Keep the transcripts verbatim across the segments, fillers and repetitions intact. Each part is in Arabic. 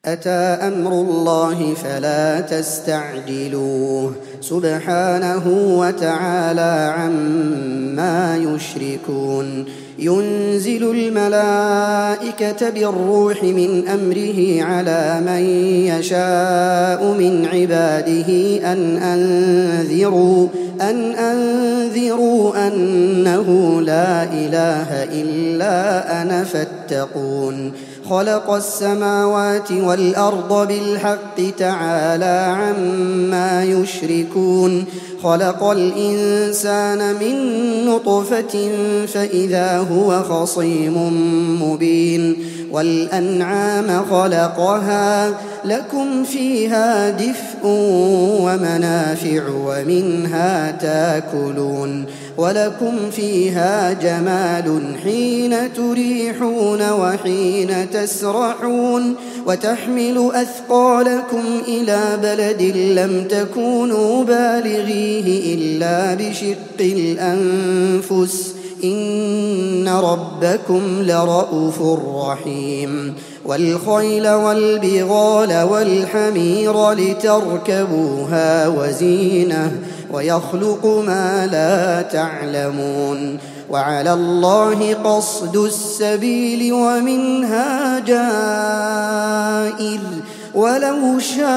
أتى أمر الله فلا تستعجلوه سبحانه وتعالى عما يشركون ينزل الملائكة بالروح من أمره على من يشاء من عباده أن أنذروا أن أنذروا أنه لا إله إلا أنا فاتقون خلق السماوات والأرض بالحق تعالى عما يشركون خلق الإنسان من نطفة فإذا هو خصيم مبين والأنعام خلقها لكم فيها دفء ومنافع ومنها تاكلون ولكم فيها جمال حين تريحون وحين تسرحون وتحمل أثقالكم إلى بلد لم تكونوا بالغيه إلا بشق الأنفس إن ربكم لرءوف رحيم والخيل والبغال والحمير لتركبوها وزينة ويخلق ما لا تعلمون وعلى الله قصد السبيل ومنها جائر ولو شاء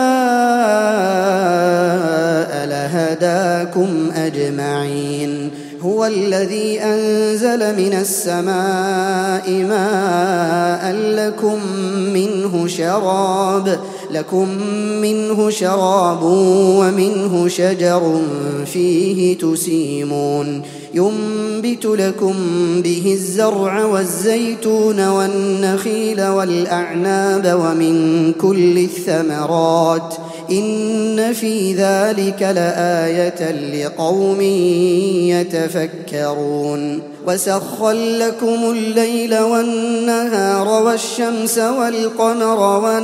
لهداكم أجمعين هو الذي أنزل من السماء ماء لكم منه شراب لكم منه شراب ومنه شجر فيه تسيمون ينبت لكم به الزرع والزيتون والنخيل والأعناب ومن كل الثمرات إن في ذلك لآية لقوم يتفكرون وسخر لكم الليل والنهار والشمس والقمر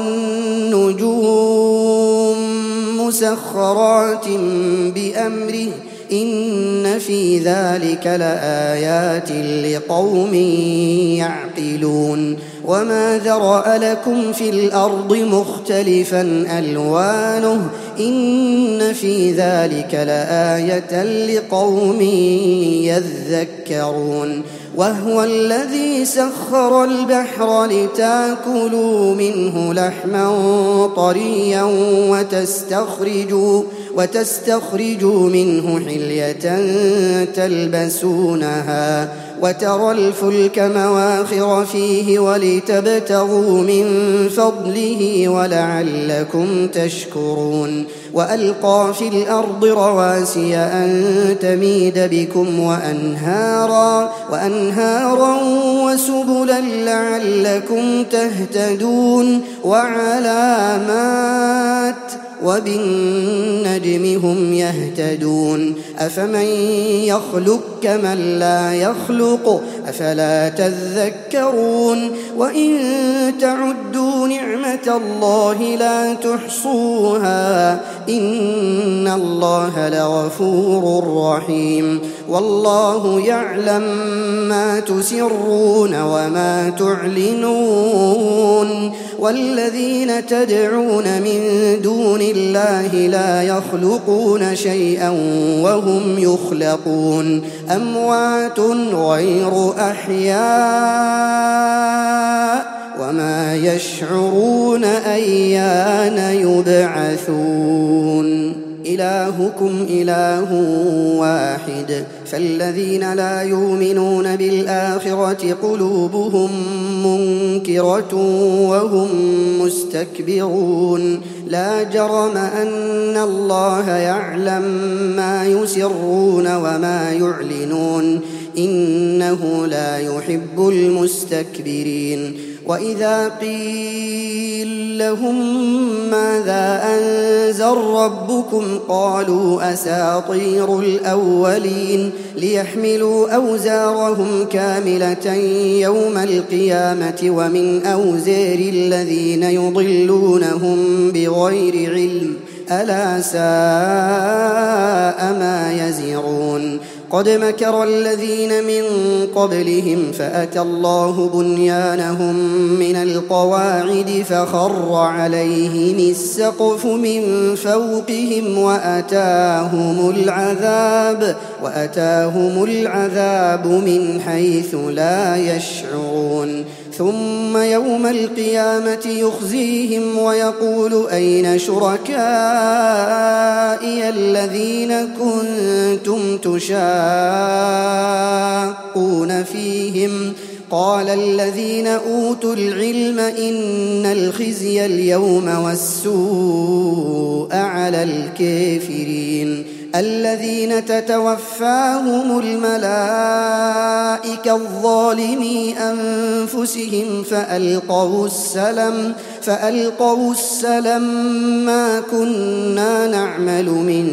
والنجوم مسخرات بأمره إن في ذلك لآيات لقوم يعقلون وما ذرأ لكم في الأرض مختلفا ألوانه إن في ذلك لآية لقوم يذكرون وهو الذي سخر البحر لتاكلوا منه لحما طريا وتستخرجوا وتستخرجوا منه حلية تلبسونها وترى الفلك مواخر فيه ولتبتغوا من فضله ولعلكم تشكرون وألقى في الأرض رواسي أن تميد بكم وأنهارا, وأنهارا وسبلا لعلكم تهتدون وعلامات وبالنجم هم يهتدون أفمن يخلق كمن لا يخلق أفلا تذكرون وإن تعدوا نعمة الله لا تحصوها إن الله لغفور رحيم والله يعلم ما تسرون وما تعلنون والذين تدعون من دون الله لا يخلقون شيئا وهم يخلقون أموات غير أحياء وما يشعرون أيان يبعثون إلهكم إله واحد فالذين لا يؤمنون بالآخرة قلوبهم منكرة وهم مستكبرون لا جرم أن الله يعلم ما يسرون وما يعلنون إنه لا يحب المستكبرين وإذا قيل لهم ماذا أنزل ربكم قالوا أساطير الأولين ليحملوا أوزارهم كاملة يوم القيامة ومن أوزار الذين يضلونهم بغير علم ألا ساء ما يزرون قد مكر الذين من قبلهم فأتى الله بنيانهم من القواعد فخر عليهم السقف من فوقهم وأتاهم العذاب وأتاهم العذاب من حيث لا يشعرون ثم يوم القيامة يخزيهم ويقول أين شركائي الذين كنتم تشاقون فيهم قال الذين أوتوا العلم إن الخزي اليوم والسوء على الكافرين الذين تتوفاهم الملائكة الظالمي أنفسهم فألقوا السلم فألقوا السلم ما كنا نعمل من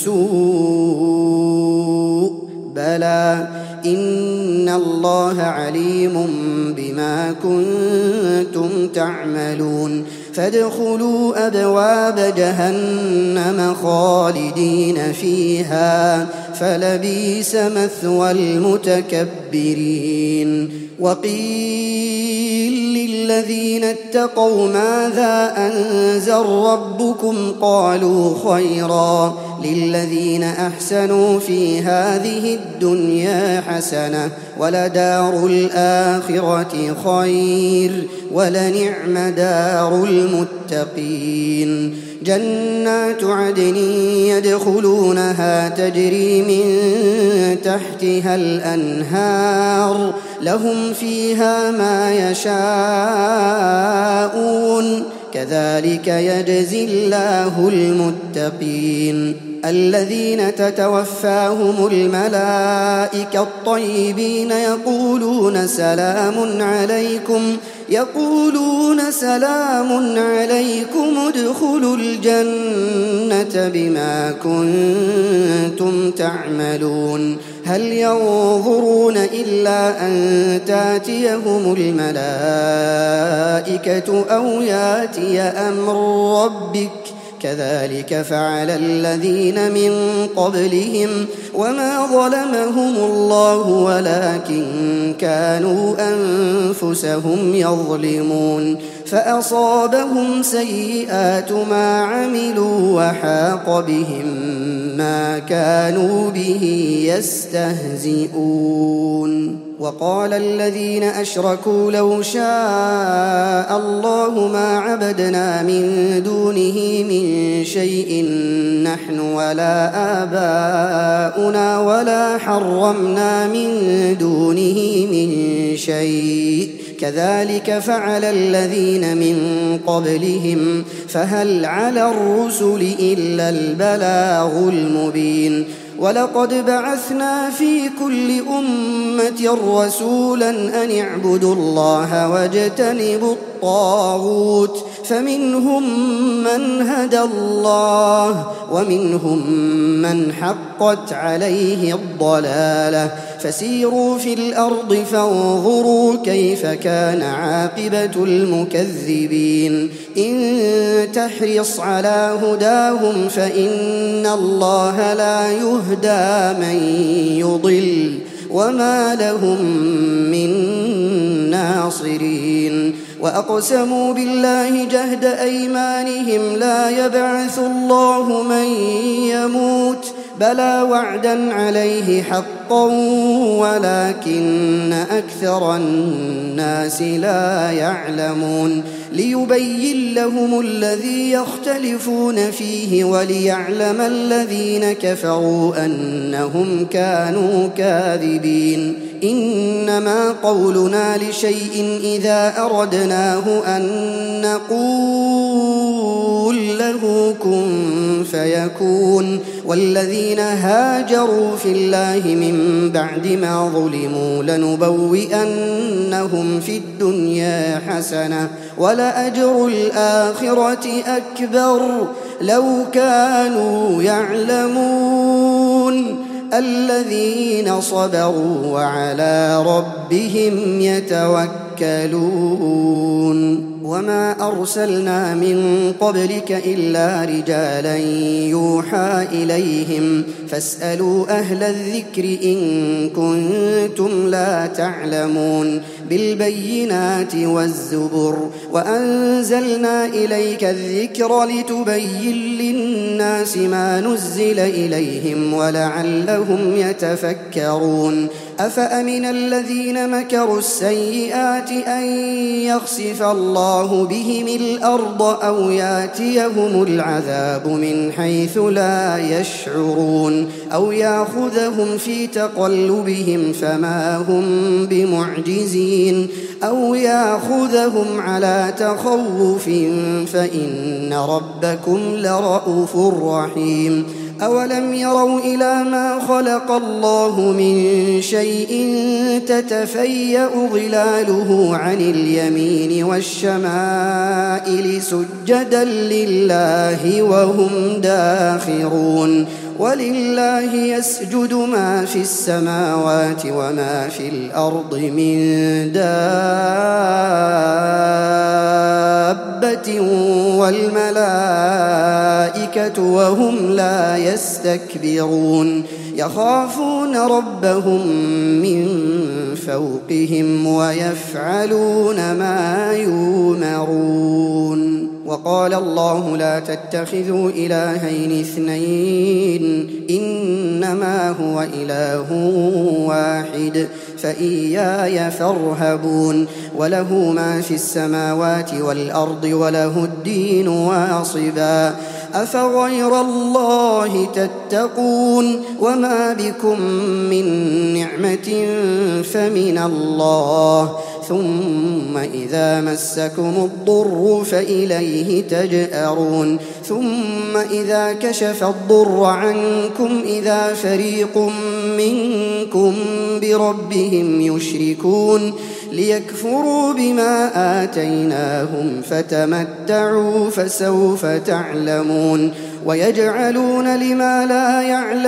سوء بلى إن الله عليم بما كنتم تعملون فادخلوا أبواب جهنم خالدين فيها فلبئس مثوى المتكبرين وقيل للذين اتقوا ماذا أنزل ربكم قالوا خيرا للذين أحسنوا في هذه الدنيا حسنة ولدار الآخرة خير ولنعم دار المتقين جنات عدن يدخلونها تجري من تحتها الأنهار لهم فيها ما يشاءون كذلك يجزي الله المتقين الذين تتوفاهم الملائكة الطيبين يقولون سلام عليكم يقولون سلام عليكم ادخلوا الجنة بما كنتم تعملون هل ينظرون إلا أن تاتيهم الملائكة أو ياتي أمر ربك كذلك فعل الذين من قبلهم وما ظلمهم الله ولكن كانوا أنفسهم يظلمون فأصابهم سيئات ما عملوا وحاق بهم ما كانوا به يستهزئون وقال الذين أشركوا لو شاء الله ما عبدنا من دونه من شيء نحن ولا آباؤنا ولا حرمنا من دونه من شيء كذلك فعل الذين من قبلهم فهل على الرسل إلا البلاغ المبين ولقد بعثنا في كل أمة رسولا أن اعبدوا الله واجتنبوا الطاغوت فمنهم من هدى الله ومنهم من حقت عليه الضلالة فسيروا في الأرض فانظروا كيف كان عاقبة المكذبين إن تحرص على هداهم فإن الله لا يهدى من يضل وما لهم من ناصرين وأقسموا بالله جهد أيمانهم لا يبعث الله من يموت بلى وعدا عليه حقا ولكن أكثر الناس لا يعلمون ليبين لهم الذي يختلفون فيه وليعلم الذين كفروا أنهم كانوا كاذبين إنما قولنا لشيء إذا أردناه أن نقول له كن فيكون والذين هاجروا في الله من بعد ما ظلموا لنبوئنهم في الدنيا حسنة ولأجر الآخرة أكبر لو كانوا يعلمون الذين صبروا وعلى ربهم يتوكلون وما أرسلنا من قبلك إلا رجالا يوحى إليهم فاسألوا أهل الذكر إن كنتم لا تعلمون بالبينات والزبر وأنزلنا إليك الذكر لتبين للناس ما نزل إليهم ولعلهم يتفكرون أفأمن الذين مكروا السيئات أن يخسف الله بهم الأرض أو ياتيهم العذاب من حيث لا يشعرون أو يأخذهم في تقلبهم فما هم بمعجزين أو يأخذهم على تخوف فإن ربكم لرءوف رحيم أولم يروا إلى ما خلق الله من شيء تتفيأ ظلاله عن اليمين والشمائل سجدا لله وهم داخرون ولله يسجد ما في السماوات وما في الأرض من دابة والملائكة وهم لا يستكبرون يخافون ربهم من فوقهم ويفعلون ما يؤمرون وقال الله لا تتخذوا إلهين اثنين إنما هو إله واحد فإياي فارهبون وله ما في السماوات والأرض وله الدين واصبا أفغير الله تتقون وما بكم من نعمة فمن الله ثم إذا مسكم الضر فإليه تجأرون ثم إذا كشف الضر عنكم إذا فريق منكم بربهم يشركون ليكفروا بما آتيناهم فتمتعوا فسوف تعلمون ويجعلون لما لا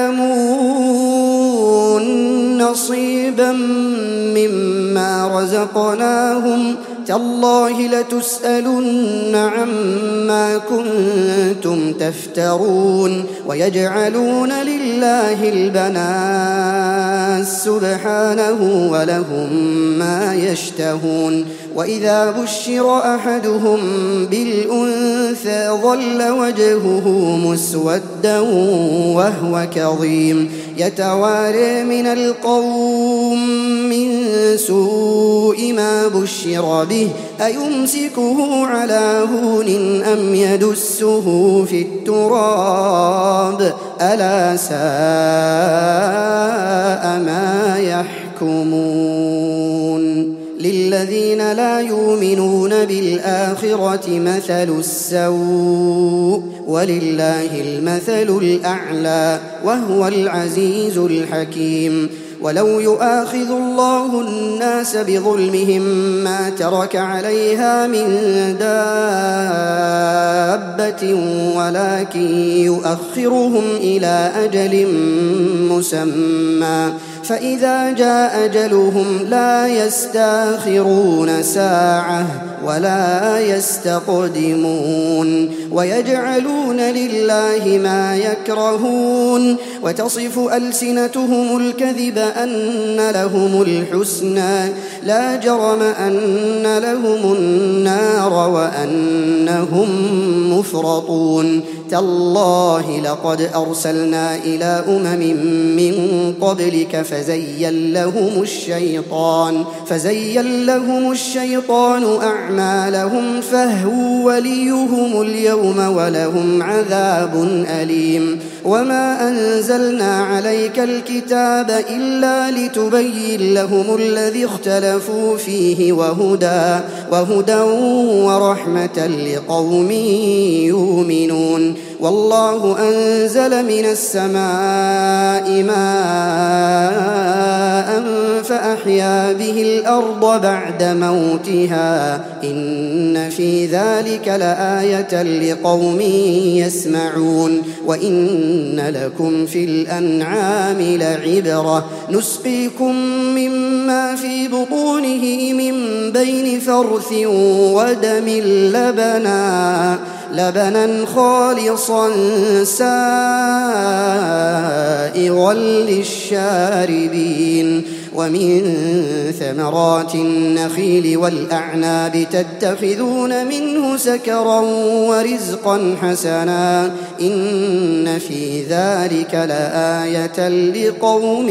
يعلمون نصيبا مما رزقناهم تالله لتسألن عما كنتم تفترون ويجعلون لله البنات سبحانه ولهم ما يشتهون وإذا بشر أحدهم بالأنثى ظل وجهه مسودا وهو كظيم يتوارى من القوم من سوء ما بشر به أيمسكه على هون أم يدسه في التراب ألا ساء ما يحكمون للذين لا يؤمنون بالآخرة مثل السوء ولله المثل الأعلى وهو العزيز الحكيم ولو يؤاخذ الله الناس بظلمهم ما ترك عليها من دابة ولكن يؤخرهم إلى أجل مسمى فإذا جاء أجلهم لا يستأخرون ساعة ولا يستقدمون ويجعلون لله ما يكرهون وتصف ألسنتهم الكذب أن لهم الحسنى لا جرم أن لهم النار وأنهم مفرطون تالله لقد أرسلنا إلى أمم من قبلك فزين لهم الشيطان فزين لهم الشيطان أعمالهم فهو وليهم اليوم ولهم عذاب أليم وما أنزلنا عليك الكتاب إلا لتبين لهم الذي اختلفوا فيه وهدى وهدى ورحمة لقوم يؤمنون والله أنزل من السماء ماء فأحيا به الأرض بعد موتها إن في ذلك لآية لقوم يسمعون وإن لكم في الأنعام لعبرة نسقيكم مما في بطونه من بين فرث ودم لبنا لبنا خالصا سائغا للشاربين ومن ثمرات النخيل والأعناب تتخذون منه سكرا ورزقا حسنا إن في ذلك لآية لقوم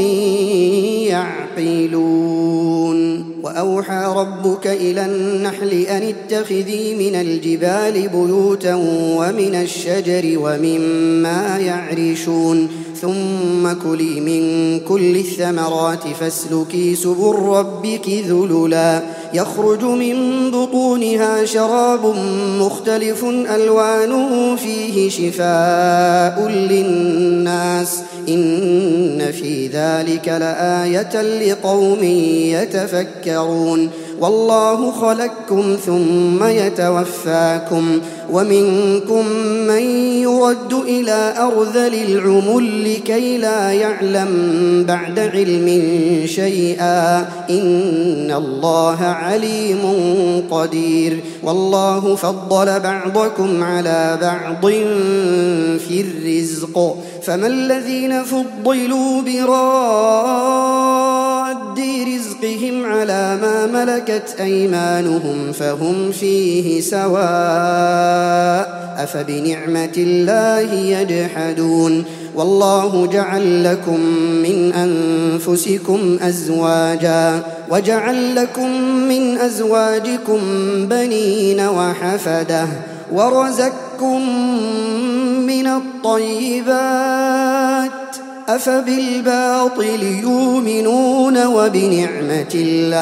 يعقلون وأوحى ربك إلى النحل أن اتخذي من الجبال بيوتا ومن الشجر ومما يعرشون ثم كلي من كل الثمرات فاسلكي سبل ربك ذللا يخرج من بطونها شراب مختلف ألوانه فيه شفاء للناس إن في ذلك لآية لقوم يتفكرون والله خلقكم ثم يتوفاكم ومنكم من يرد إلى أرذل العمر لكي لا يعلم بعد علم شيئا إن الله عليم قدير والله فضل بعضكم على بعض في الرزق فما الذين فضلوا براد رزقهم على ما ملكت أيمانهم فهم فيه سواء أفبنعمة الله يجحدون والله جعل لكم من أنفسكم أزواجا وجعل لكم من أزواجكم بنين وحفدة ورزقكم من الطيبات أفبالباطل يؤمنون وبنعمة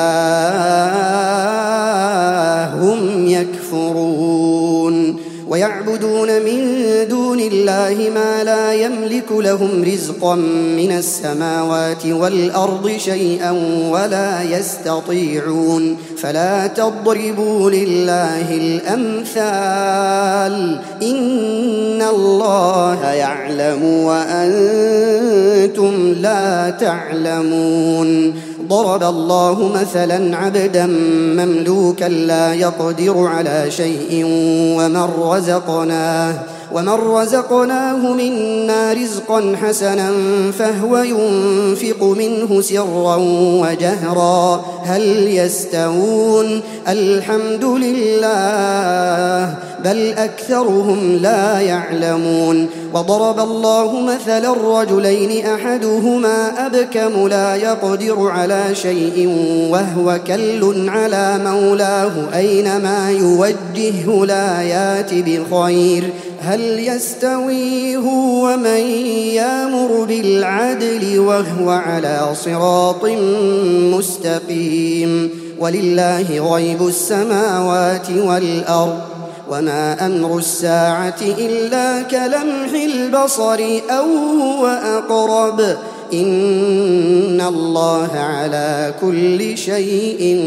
الله هم يكفرون ويعبدون من دون الله ما لا يملك لهم رزقا من السماوات والأرض شيئا ولا يستطيعون فلا تضربوا لله الأمثال إن الله يعلم وأنتم لا تعلمون ضرب الله مثلا عبدا مملوكا لا يقدر على شيء ومن رزقناه ومن رزقناه منا رزقا حسنا فهو ينفق منه سرا وجهرا هل يستوون الحمد لله بل أكثرهم لا يعلمون وضرب الله مثلا رجلين أحدهما أبكم لا يقدر على شيء وهو كل على مولاه أينما يوجهه لا يات بخير هل يستوي هو ومن يأمر بالعدل وهو على صراط مستقيم ولله غيب السماوات والأرض وما أمر الساعة إلا كلمح البصر أو هو أقرب إن الله على كل شيء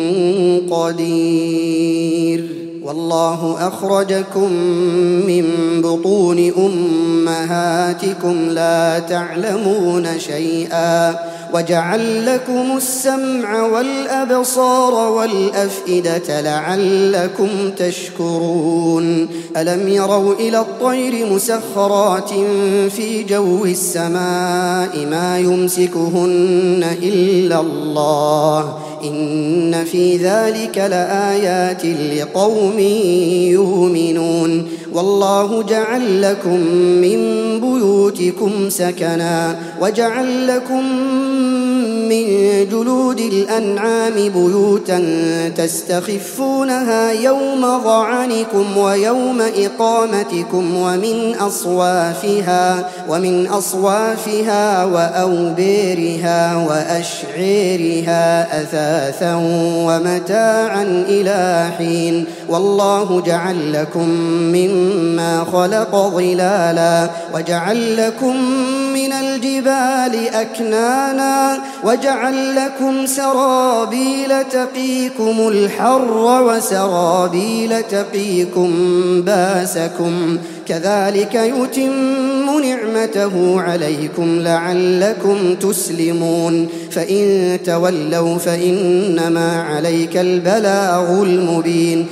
قدير والله أخرجكم من بطون أمهاتكم لا تعلمون شيئا وجعل لكم السمع والأبصار والأفئدة لعلكم تشكرون ألم يروا إلى الطير مسخرات في جو السماء ما يمسكهن إلا الله إن في ذلك لآيات لقوم يؤمنون والله جعل لكم من بيوتكم سكنا وجعل لكم من جلود الأنعام بيوتا تستخفونها يوم ظعنكم ويوم إقامتكم ومن أصوافها ومن أصوافها وأوبيرها وأشعيرها أثاثا أثاثا ومتاعا إلى حين والله جعل لكم مما خلق ظلالا وجعل لكم من الجبال أكنانا وجعل لكم سرابيل تقيكم الحر وسرابيل تقيكم باسكم كذلك يتم نعمته عليكم لعلكم تسلمون فإن تولوا فإنما عليك البلاغ المبين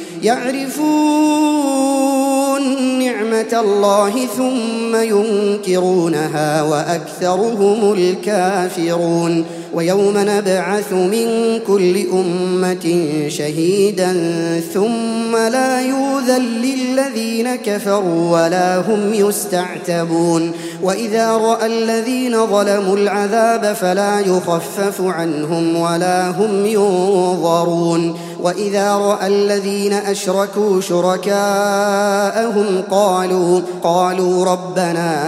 يعرفون نعمة الله ثم ينكرونها وأكثرهم الكافرون ويوم نبعث من كل أمة شهيدا ثم لا يؤذن للذين كفروا ولا هم يستعتبون وإذا رأى الذين ظلموا العذاب فلا يخفف عنهم ولا هم ينظرون وإذا رأى الذين أشركوا شركاءهم قالوا قالوا ربنا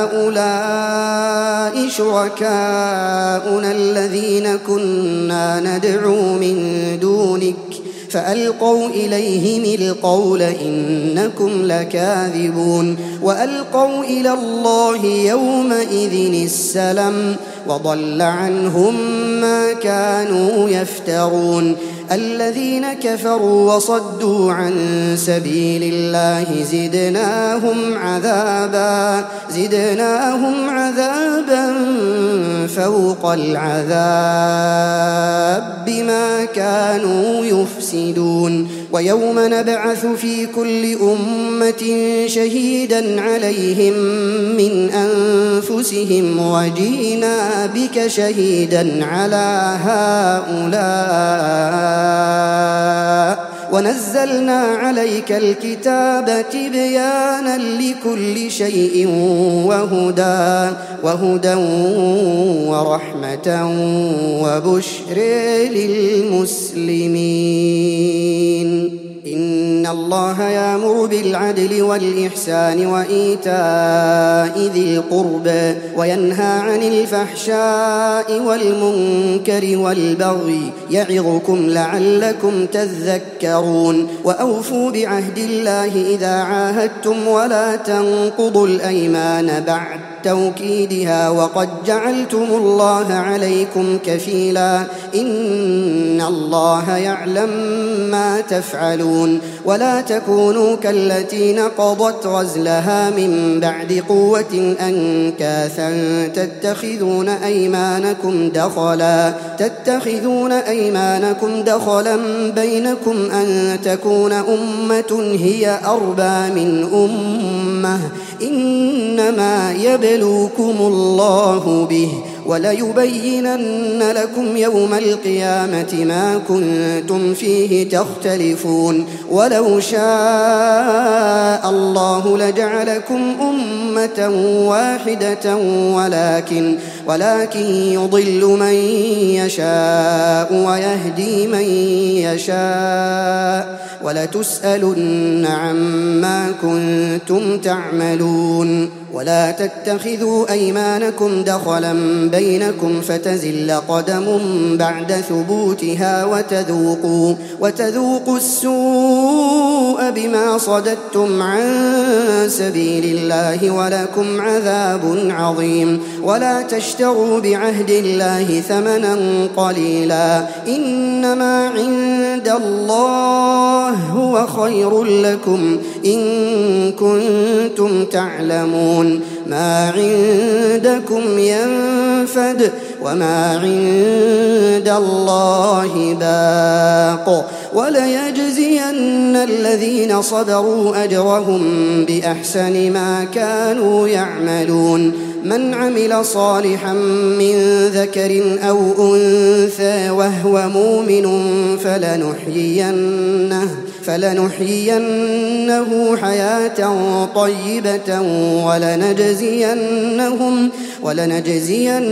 هؤلاء شركاؤنا الذين كنا ندعو من دونك فألقوا إليهم القول إنكم لكاذبون وألقوا إلى الله يومئذ السلم وضل عنهم ما كانوا يفترون الذين كفروا وصدوا عن سبيل الله زدناهم عذابا زدناهم عذابا فوق العذاب بما كانوا يفسدون ويوم نبعث في كل أمة شهيدا عليهم من أنفسهم وجينا بك شهيدا على هؤلاء ونزلنا عليك الكتاب تبيانا لكل شيء وهدى وهدى ورحمة وبشر للمسلمين إن الله يأمر بالعدل والإحسان وإيتاء ذي القربى وينهى عن الفحشاء والمنكر والبغي يعظكم لعلكم تذكرون وأوفوا بعهد الله إذا عاهدتم ولا تنقضوا الأيمان بعد توكيدها وقد جعلتم الله عليكم كفيلا إن الله يعلم ما تفعلون ولا تكونوا كالتي نقضت غزلها من بعد قوة أنكاثا تتخذون أيمانكم دخلا تتخذون أيمانكم دخلا بينكم أن تكون أمة هي أربى من أمة إنما يبلوكم الله به وليبينن لكم يوم القيامة ما كنتم فيه تختلفون ولو شاء الله لجعلكم أمة واحدة ولكن ولكن يضل من يشاء ويهدي من يشاء ولتسألن عما كنتم تعملون ولا تتخذوا أيمانكم دخلا بينكم فتزل قدم بعد ثبوتها وتذوقوا, وتذوقوا السوء بما صددتم عن سبيل الله ولكم عذاب عظيم ولا تشتروا بعهد الله ثمنا قليلا إنما عند الله هو خير لكم إن كنتم تعلمون ما عندكم ينفد وما عند الله باق وليجزين الذين صبروا أجرهم بأحسن ما كانوا يعملون من عمل صالحا من ذكر أو أنثى وهو مؤمن فلنحيينه فلنحيينه حياة طيبة ولنجزينهم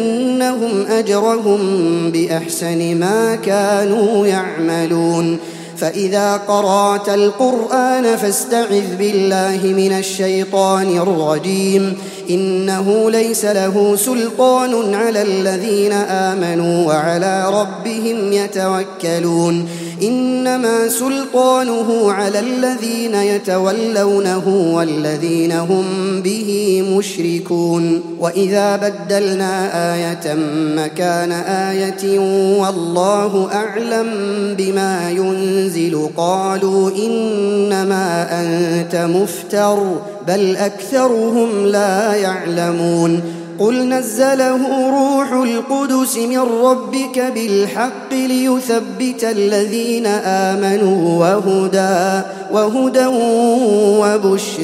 ولنجزينهم أجرهم بأحسن ما كانوا يعملون فإذا قرأت القرآن فاستعذ بالله من الشيطان الرجيم إنه ليس له سلطان على الذين آمنوا وعلى ربهم يتوكلون إنما سلطانه على الذين يتولونه والذين هم به مشركون وإذا بدلنا آية مكان آية والله أعلم بما ينزل قالوا إنما أنت مفتر بل أكثرهم لا يعلمون قل نزله روح القدس من ربك بالحق ليثبت الذين آمنوا وهدى وهدى وبشر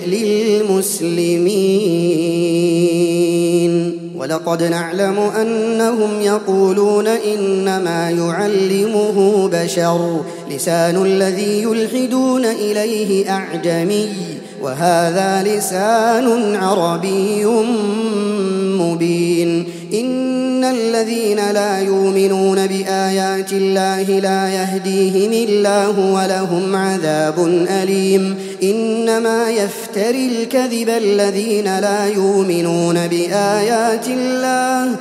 للمسلمين ولقد نعلم أنهم يقولون إنما يعلمه بشر لسان الذي يلحدون إليه أعجمي وهذا لسان عربي مبين إن الذين لا يؤمنون بآيات الله لا يهديهم الله ولهم عذاب أليم إنما يفتري الكذب الذين لا يؤمنون بآيات الله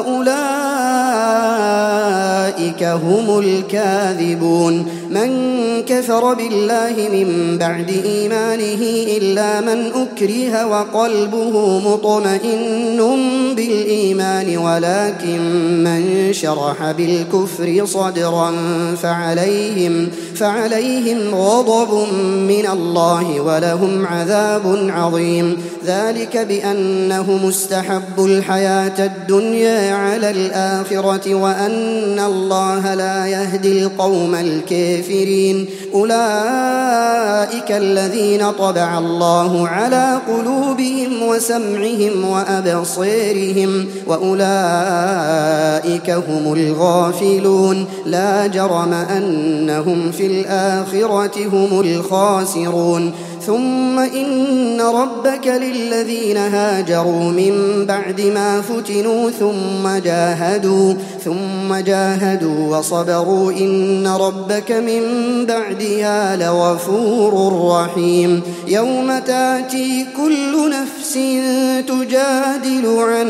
وأولئك هم الكاذبون من كفر بالله من بعد إيمانه إلا من أكره وقلبه مطمئن بالإيمان ولكن من شرح بالكفر صدرا فعليهم, فعليهم غضب من الله ولهم عذاب عظيم ذلك بأنهم استحبوا الحياة الدنيا على الآخرة وأن الله لا يهدي القوم الكافرين أولئك الذين طبع الله على قلوبهم وسمعهم وأبصارهم وأولئك هم الغافلون لا جرم أنهم في الآخرة هم الخاسرون ثم إن ربك للذين هاجروا من بعد ما فتنوا ثم جاهدوا ثم جاهدوا وصبروا إن ربك من بعدها لغفور رحيم يوم تأتي كل نفس تجادل عن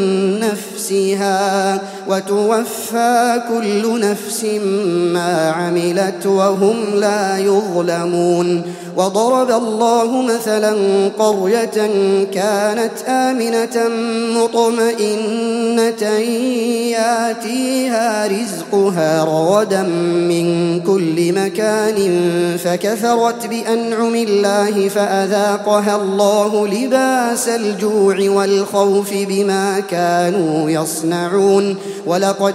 نفسها وتوفى كل نفس ما عملت وهم لا يظلمون وضرب الله مثلا قرية كانت آمنة مطمئنة ياتيها رزقها رغدا من كل مكان فكفرت بأنعم الله فأذاقها الله لباس الجوع والخوف بما كانوا يصنعون ولقد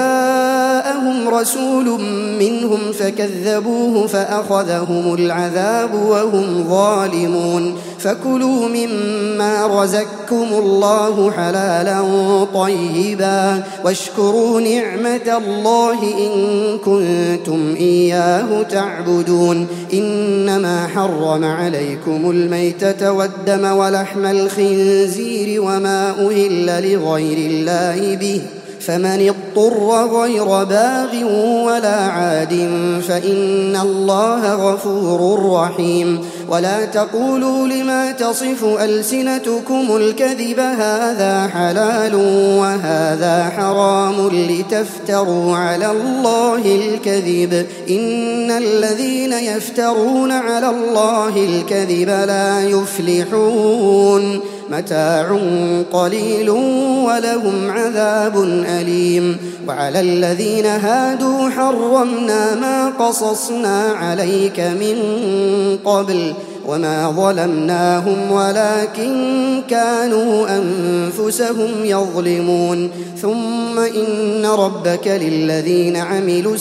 جاءهم رسول منهم فكذبوه فأخذهم العذاب وهم ظالمون فكلوا مما رزقكم الله حلالا طيبا واشكروا نعمة الله إن كنتم إياه تعبدون إنما حرم عليكم الميتة والدم ولحم الخنزير وما أهل لغير الله به فمن اضطر غير باغ ولا عاد فإن الله غفور رحيم ولا تقولوا لما تصف ألسنتكم الكذب هذا حلال وهذا حرام لتفتروا على الله الكذب إن الذين يفترون على الله الكذب لا يفلحون متاع قليل ولهم عذاب أليم وعلى الذين هادوا حرمنا ما قصصنا عليك من قبل وما ظلمناهم ولكن كانوا أنفسهم يظلمون ثم إن ربك للذين عملوا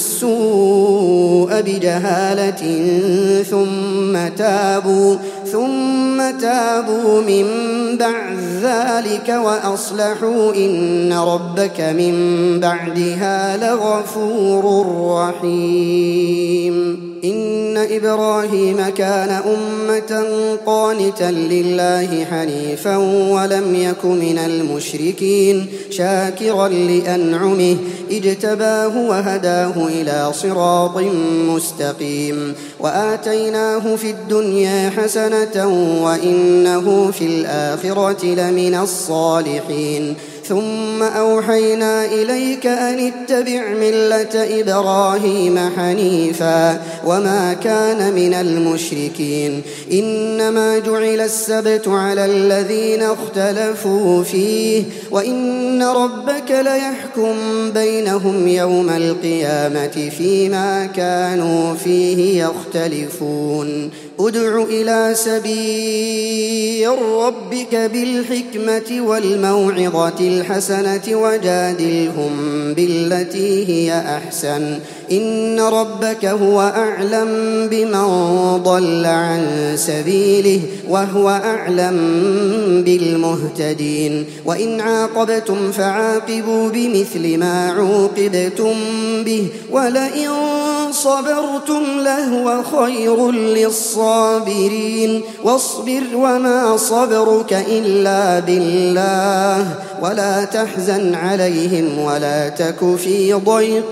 السوء بجهالة ثم تابوا ثم تابوا من بعد ذلك وأصلحوا إن ربك من بعدها لغفور رحيم إن إبراهيم كان أمة قانتا لله حنيفا ولم يك من المشركين شاكرا لأنعمه اجتباه وهداه إلى صراط مستقيم وآتيناه في الدنيا حسنة وإنه في الآخرة لمن الصالحين ثم أوحينا إليك أن اتبع ملة إبراهيم حنيفا وما كان من المشركين إنما جعل السبت على الذين اختلفوا فيه وإن ربك ليحكم بينهم يوم القيامة فيما كانوا فيه يختلفون ادع إلى سبيل ربك بالحكمة والموعظة الحسنة وجادلهم بالتي هي أحسن إن ربك هو أعلم بمن ضل عن سبيله وهو أعلم بالمهتدين وإن عاقبتم فعاقبوا بمثل ما عوقبتم به ولئن صبرتم لهو خير للصابرين واصبر وما صبرك إلا بالله ولا تحزن عليهم ولا تك في ضيق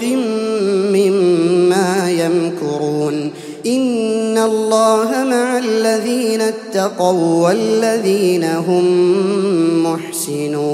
مما يمكرون إن الله مع الذين اتقوا والذين هم محسنون.